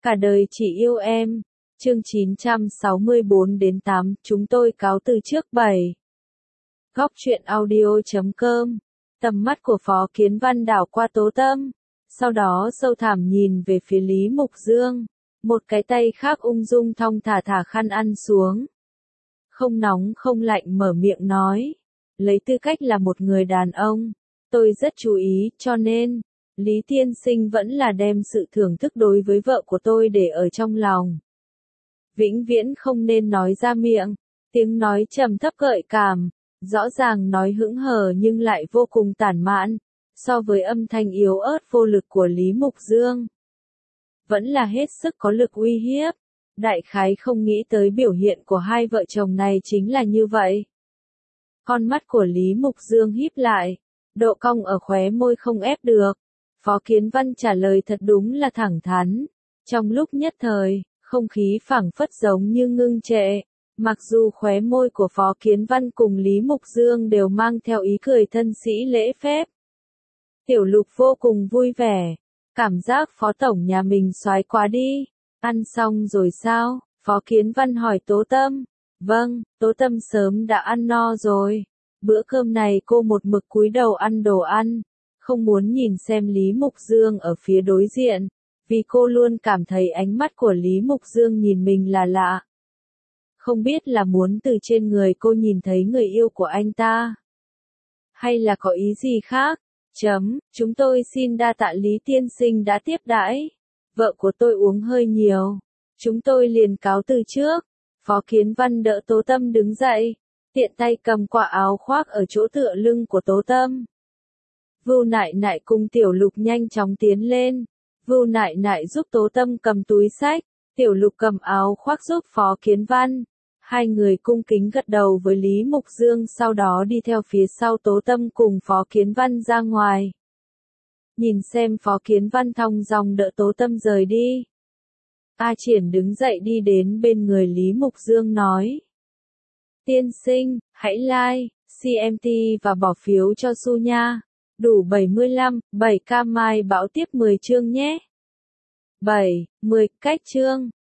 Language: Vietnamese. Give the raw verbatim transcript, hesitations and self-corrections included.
Cả đời chỉ yêu em. Chương chín trăm sáu mươi bốn đến tám, chúng tôi cáo từ trước bảy. Góc truyện audio chấm com. Tầm mắt của Phó Kiến Văn đảo qua Tố Tâm, sau đó sâu thẳm nhìn về phía Lý Mục Dương, một cái tay khác ung dung thong thả thả khăn ăn xuống. Không nóng không lạnh mở miệng nói, lấy tư cách là một người đàn ông, tôi rất chú ý, cho nên, Lý tiên sinh vẫn là đem sự thưởng thức đối với vợ của tôi để ở trong lòng. Vĩnh viễn không nên nói ra miệng, tiếng nói trầm thấp gợi cảm, rõ ràng nói hững hờ nhưng lại vô cùng tản mạn, so với âm thanh yếu ớt vô lực của Lý Mục Dương. Vẫn là hết sức có lực uy hiếp, đại khái không nghĩ tới biểu hiện của hai vợ chồng này chính là như vậy. Con mắt của Lý Mục Dương híp lại, độ cong ở khóe môi không ép được. Phó Kiến Văn trả lời thật đúng là thẳng thắn. Trong lúc nhất thời, không khí phảng phất giống như ngưng trệ. Mặc dù khóe môi của Phó Kiến Văn cùng Lý Mục Dương đều mang theo ý cười thân sĩ lễ phép. Tiểu Lục vô cùng vui vẻ. Cảm giác Phó Tổng nhà mình soái quá đi. Ăn xong rồi sao? Phó Kiến Văn hỏi Tố Tâm. Vâng, Tố Tâm sớm đã ăn no rồi. Bữa cơm này cô một mực cúi đầu ăn đồ ăn. Không muốn nhìn xem Lý Mục Dương ở phía đối diện, vì cô luôn cảm thấy ánh mắt của Lý Mục Dương nhìn mình là lạ. Không biết là muốn từ trên người cô nhìn thấy người yêu của anh ta, hay là có ý gì khác. Chấm, chúng tôi xin đa tạ Lý tiên sinh đã tiếp đãi. Vợ của tôi uống hơi nhiều. Chúng tôi liền cáo từ trước. Phó Kiến Văn đỡ Tố Tâm đứng dậy, tiện tay cầm quả áo khoác ở chỗ tựa lưng của Tố Tâm. Vưu Nại Nại cùng Tiểu Lục nhanh chóng tiến lên. Vưu Nại Nại giúp Tố Tâm cầm túi xách, Tiểu Lục cầm áo khoác giúp Phó Kiến Văn. Hai người cung kính gật đầu với Lý Mục Dương, sau đó đi theo phía sau Tố Tâm cùng Phó Kiến Văn ra ngoài. Nhìn xem Phó Kiến Văn thong dong đỡ Tố Tâm rời đi. A Triển đứng dậy đi đến bên người Lý Mục Dương nói. Tiên sinh, hãy like, xê em tê và bỏ phiếu cho Su nha. Đủ bảy mươi lăm, bảy ca mai bão tiếp mười chương nhé. bảy, mười, cách chương.